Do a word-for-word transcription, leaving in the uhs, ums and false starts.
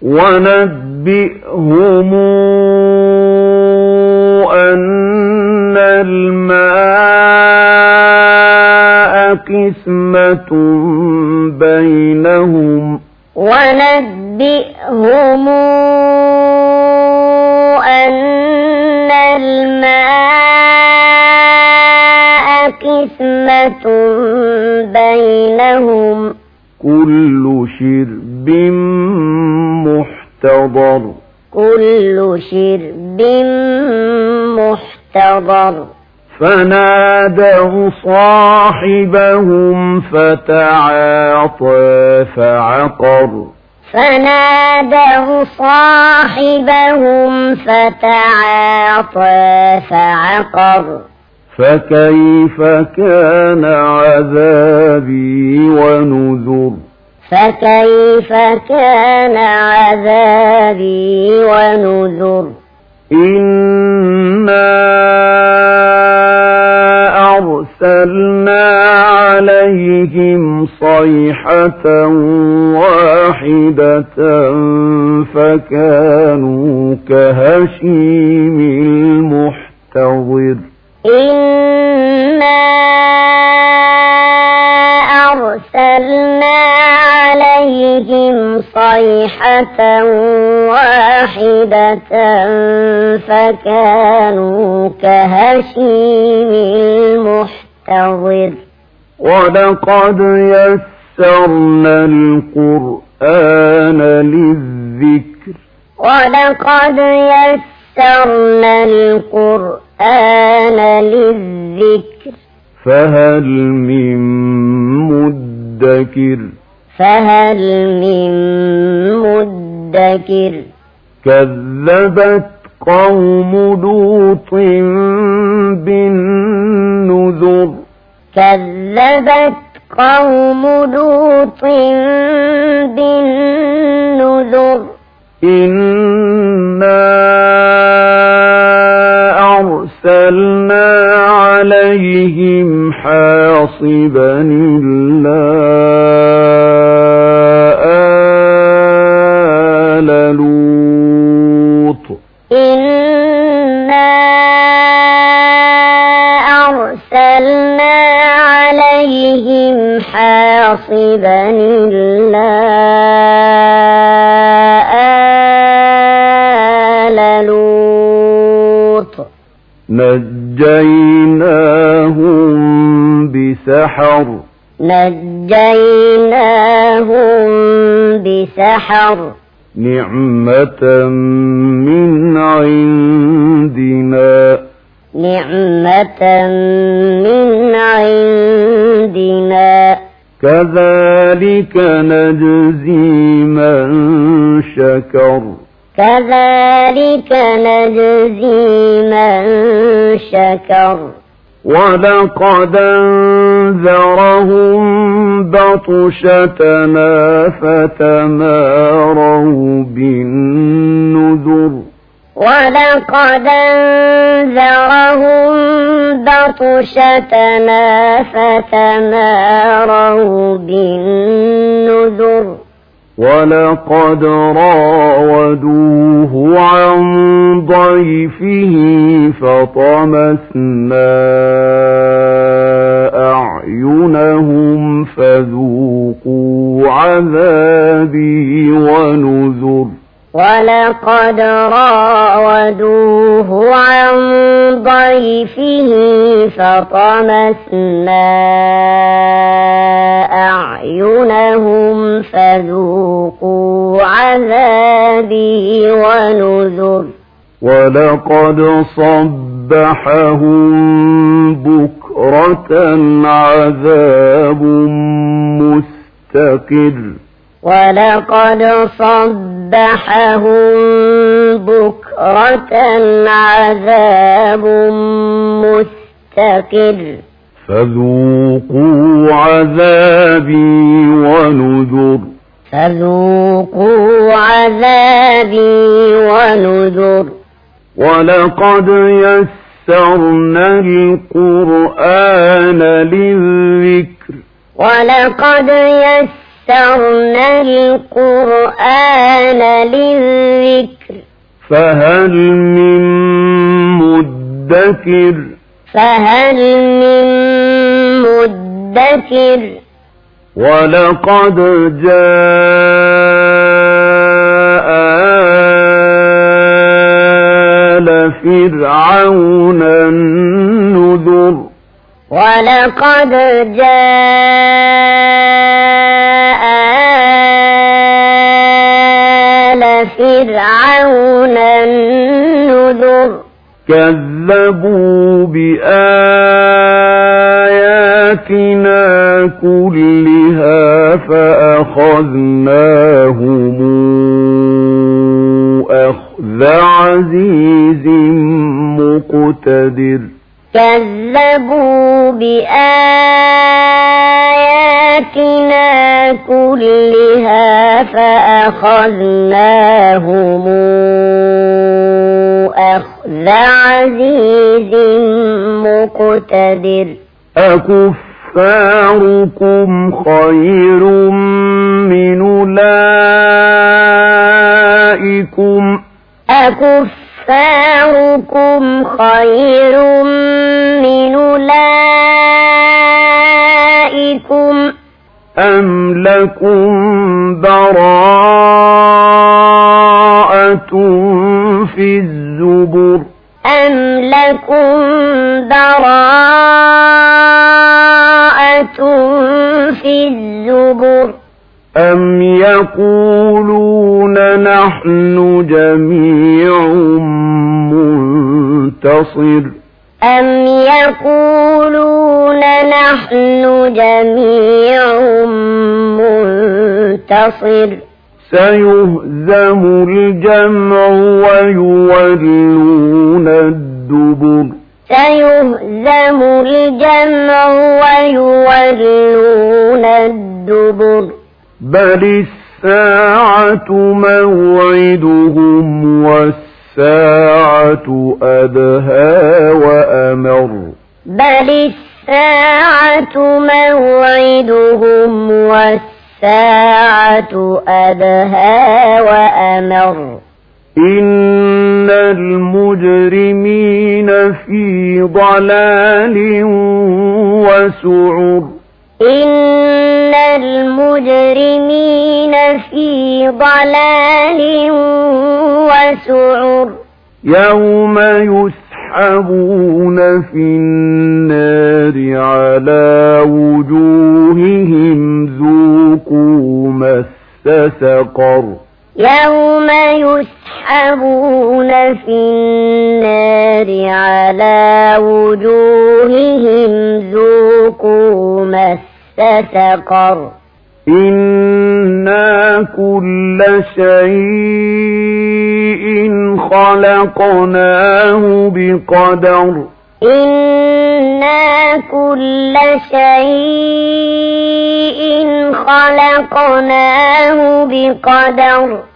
ونبئهم أن الماء قسمة بينهم ونبئهم أن الماء قسمة بينهم كل شرب محتضر كل شرب محتضر فنادوا صاحبهم فتعاطى فعقر فنادوا صاحبهم فتعاطى فعقر فكيف كان عذابي ونذر فكيف كان عذابي ونذر إنا أرسلنا عليهم صيحة واحدة فكانوا كهشيم المحتضر إنا أرسلنا عليهم صيحة واحدة فكانوا كهشيم المحتضر ولقد يسرنا القرآن للذكر ولقد يسرنا القرآن للذكر فهل من مدكر فهل من مدكر كذبت قوم لوط بالنذر كذبت قوم لوط بالنذر إنا أرسلنا عليهم حاصبا إلا آل لوط إنا أرسلنا عليهم حاصبا إلا آل لوط نجيناهم بسحر نجيناهم بسحر نعمة من عندنا نعمة من عندنا كذلك نجزي من شكر كذلك نجزي من شكر ولقد أنذرهم بطشتنا فتماروا بالنذر ولقد أنذرهم بطشتنا فتماروا بالنذر ولقد راودوه عن ضيفه فطمسنا أعينهم فذوقوا عذابي ونذر ولقد راودوه عن ضيفه فطمسنا أعينهم فذوقوا عذابي ونذر ولقد صبحهم بكرة عذاب مستقر ولقد صبحهم بكرة عذاب مستقر فذوقوا عذابي ونذر فذوقوا عذابي ونذر ولقد يسرنا القرآن للذكر ولقد يسرنا يسرنا القرآن للذكر فهل من مدكر فهل من مدكر ولقد جاء آل فرعون النذر ولقد جاء آل فرعون النذر كذبوا بآياتنا كلها فأخذناهم أخذ عزيز مقتدر كذبوا بآياتنا كلها فأخذناهم أخذ عزيز مقتدر أكفاركم خير من أولئكم أكفاركم خير من أولئكم أم لكم براءة في الزبر أم لكم براءة في الزبر أم يقولون نحن جميع منتصر أم يقولون نحن جميع منتصر سيهزم الجمع ويولون الدبر سيهزم الجمع ويولون الدبر بل الساعة موعدهم والساعة أدهى وأمر بل الساعة موعدهم والساعة أدهى وأمر إن المجرمين في ضلال وسعر إن المجرمين في ضلال وسعر يوم يسحبون في النار على وجوههم ذوقوا مس سقر يوم يسحبون في النار على وجوههم ذوقوا مس سقر إنا كل شيء خلقناه بقدر إنا كل شيء خلقناه بقدر